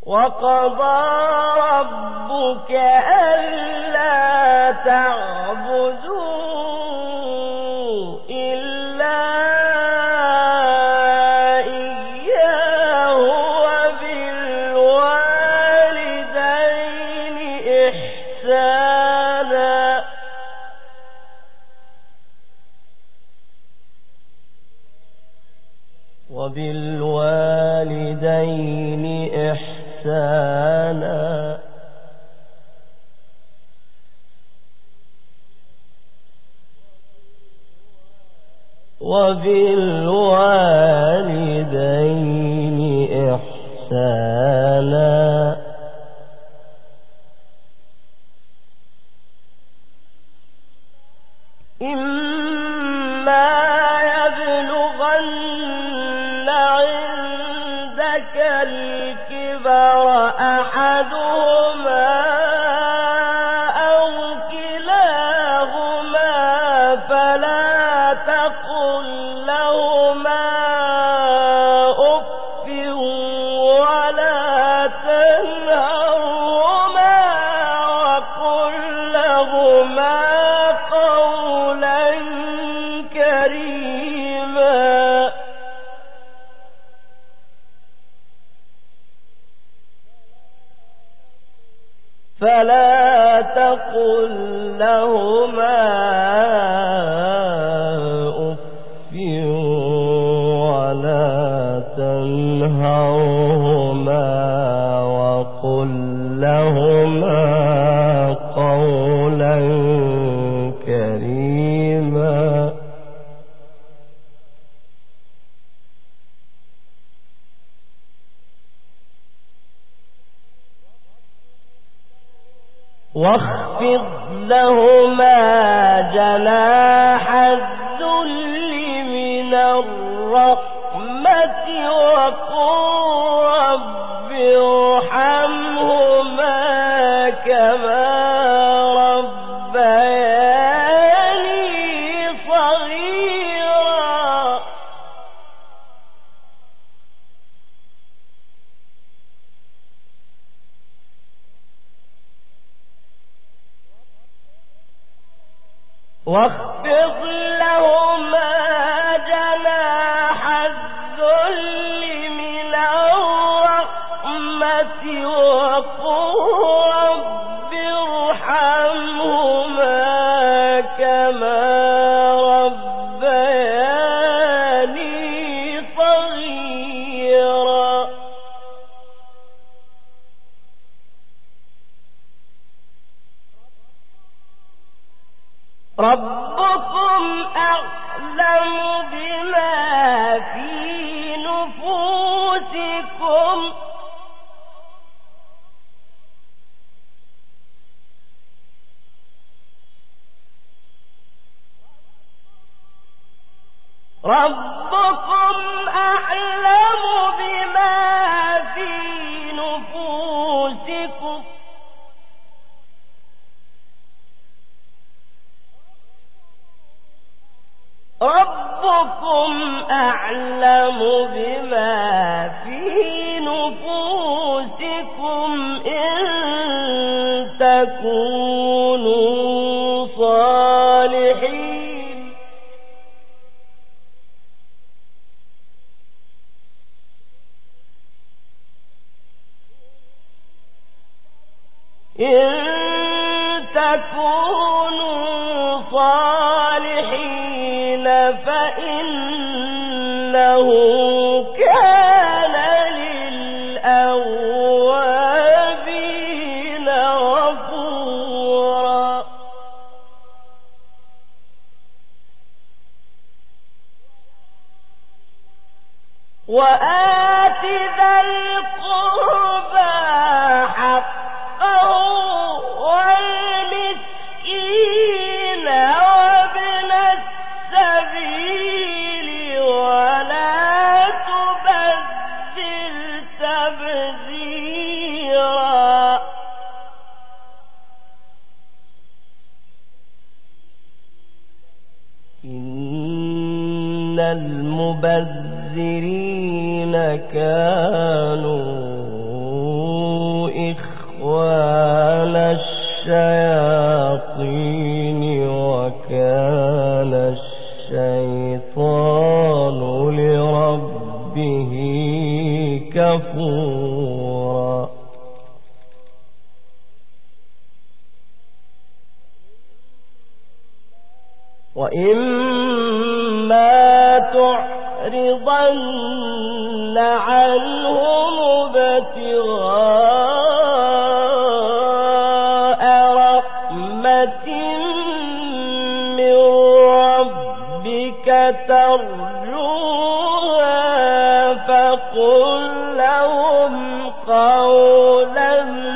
وقضى ربك ألا تعبدوا إلا إياه وبالوالدين إحسانا وبالوالدين إحسانا إما يبلغن عندك الكبر أحدهما أو كلاهما فلا تقل لهما أف ولا تنهرهما وقل لهما قولا كريما فلا تقل لهما أف ولا تنهرهما وقل لهما قولا كريما واخفض لهما جناح الذل من الرحمة وقل رب ارحمهما كما ربياني صغيرا واخفض لهما جناح الذل من الرحمة وقل رب ارحمهما كما ربياني صغيرا ربكم أعلم بما في نفوسكم ربكم أعلم بما في نفوسكم ربكم أعلم بما في نفوسكم إن تكونوا صالحين إن تكونوا صالحين فإنه كان للأوابين غفورا وآت ذا القربى حقه والمسكين وابن السبيل ولا تبذل تبذيرا إن المبذرين كانوا كفورا وإما تعرضن عنهم ابتغاء رحمة من ربك ترجوها فقل لهم قولا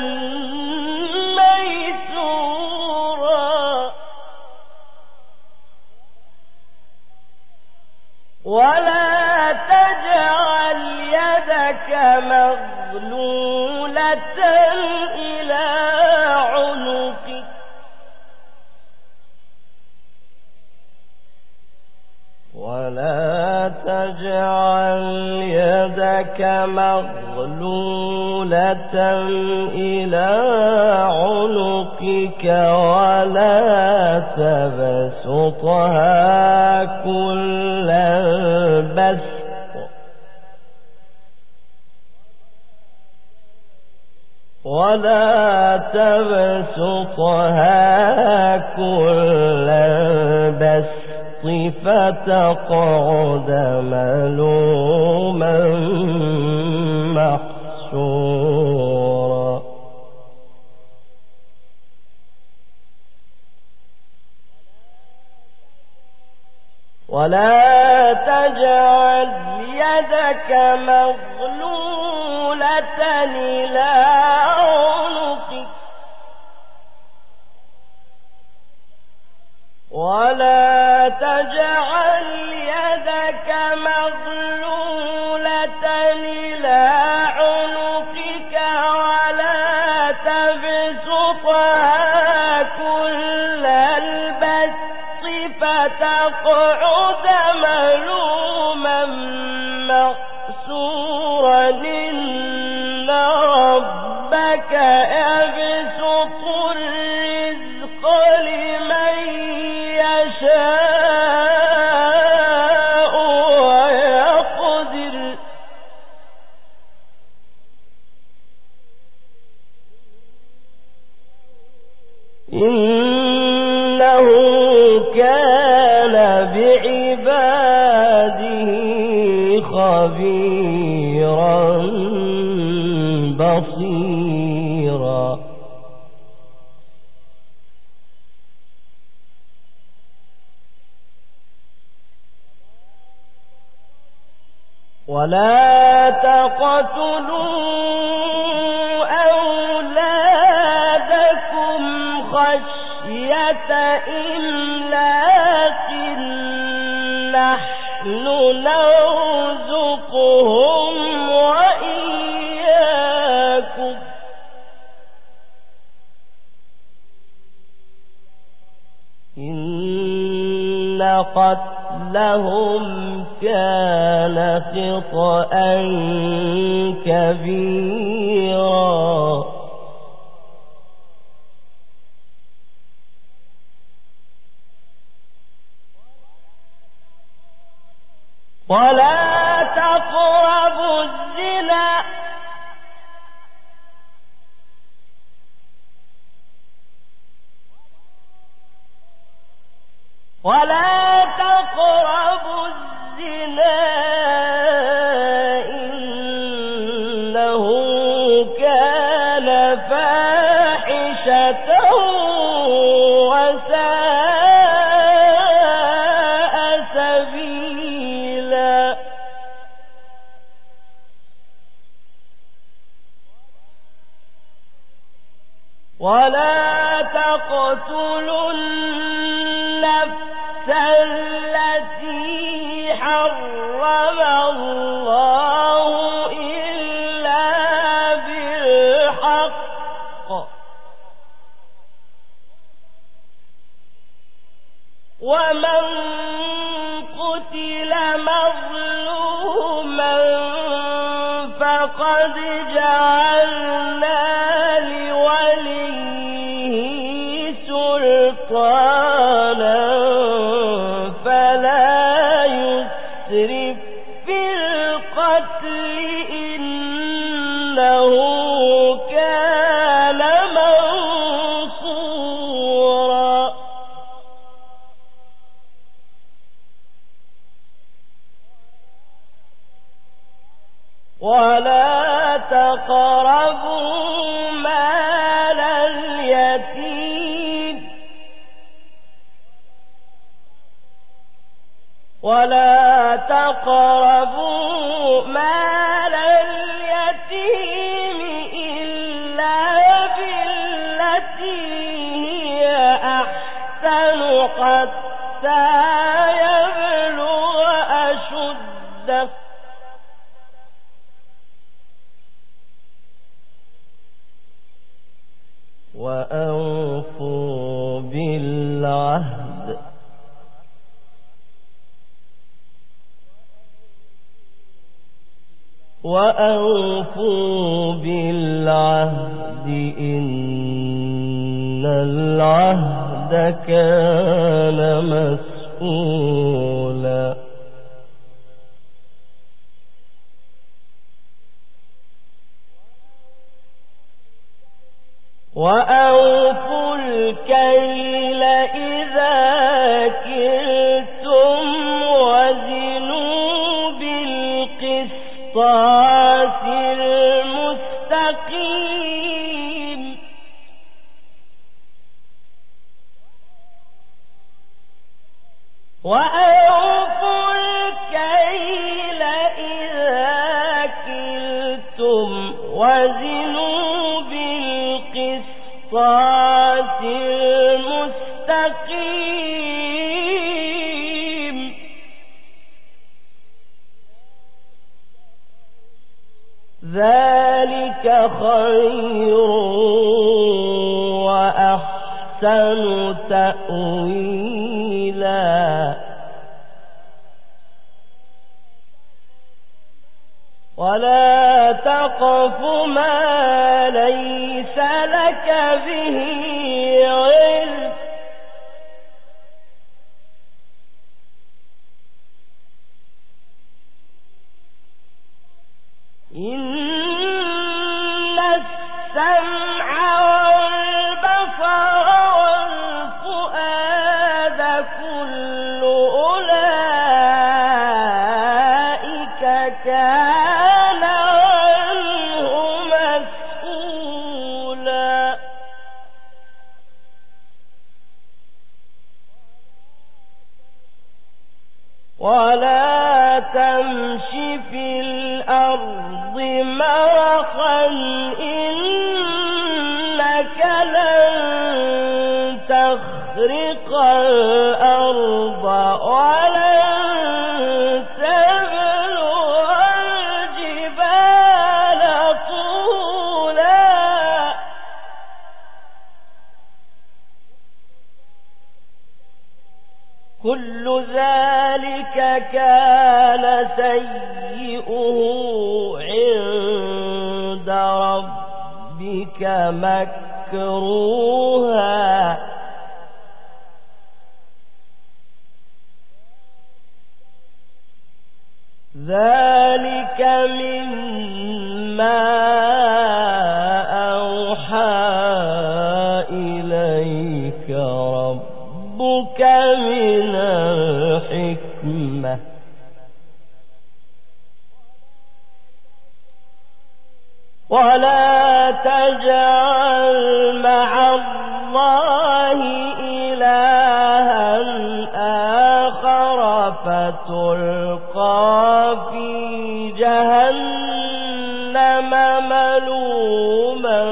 ميسورا ولا تجعل يدك مغلولة إلى عنقك ولا تبسطها كل البسط فتقعد ملوما محسورا ولا تجعل يدك مغلولة إلى عنقك ولا تجعل يدك مغلولة إلى عنقك ولا تبسطها كل البسط فتقعد ملوما محسورا إن ربك يبسط الرزق لمن يشاء ويقدر إنه كان بعباده خبيرا بصيرا ولا تقتلوا أولادكم خشية إملاق نحن نرزقهم وإياكم إن قتلهم كان خطأ كبيرا ولا تقربوا الزنا إنه كان فاحشة وساء سبيلا ولا تقتلوا النفس التي حرم الله إلا بالحق ومن قتل مظلوما فقد جعلنا لوليه سلطانا فلا يسرف في كان منصورا ولا تقربوا مال اليتيم ولا تقربوا مال اليتيم إلا بالتي هي أحسن حتى يبلغ أشده وأوفوا بالعهد إن العهد كان مسؤولا وأوفوا الكيل إذا كلتم وزنوا بالقسطاس المستقيم وأوفوا الكيل إذا كلتم وزنوا بالقسطاس المستقيم ذلك خير وأحسن تأويلا ولا تقف ما ليس لك به علم إن السمع والبصر والفؤاد كل أولئك كان عنه مسؤولا ولا تمش في الأرض مرحا إنك لن تخرق الأرض ولن تبلغ الجبال طولا كل ذلك كان سيئه عند ربك مكروها ذلك مما أوحى إليك ربك من الحكمة ولا تجعل مع الله إلها آخر فتلقى في جهنم ملوما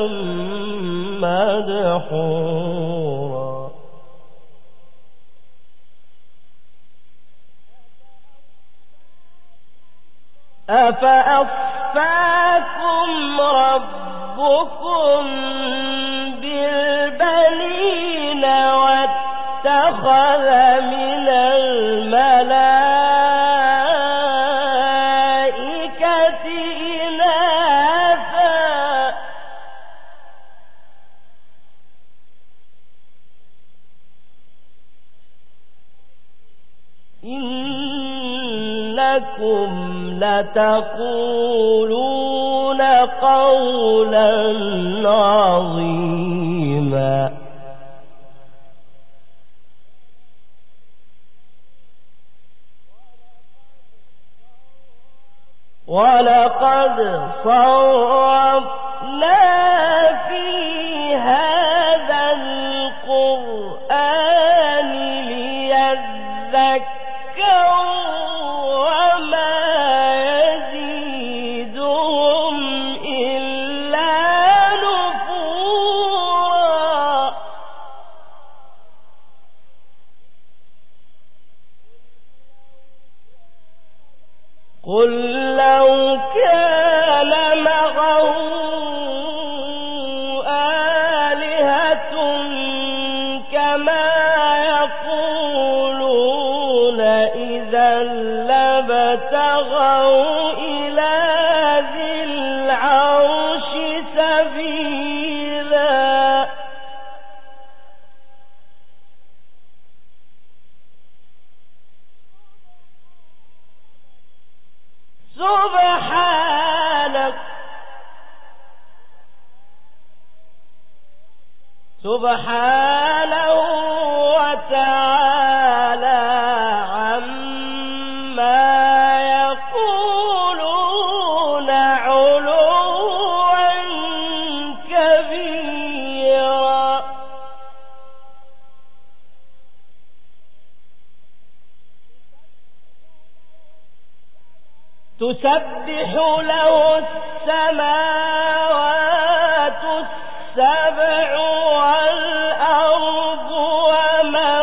مدحورا أفأصفاكم ربكم بالبنين واتخذ من الملائكة إناثا إنكم لتقولون قولا عظيما ولقد صرفنا في هذا القرآن ليذكروا وما يزيدهم إلا نفورا قل لو كان معه آلهة كما يقولون إذا لابتغوا إلى ذي العرش سبيلا سبحانه وتعالى عما يقولون علوا كبيرا تسبح له السماوات السبع والأرض ومن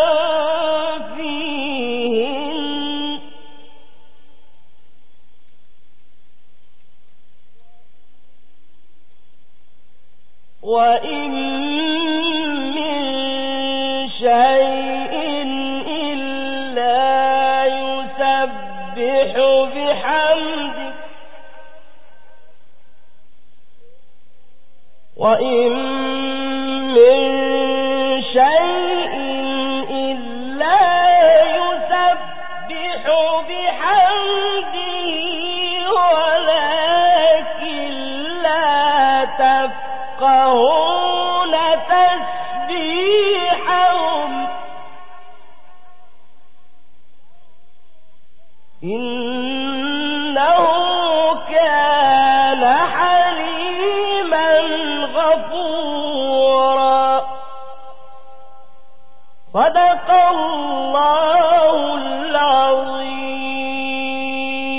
فيهن وإن من شيء إلا يسبح بحمده وإن من شيء إلا يسبح بحمده ولكن لا تفقهون تسبيحهم إنه كان حليما غفورا صدق الله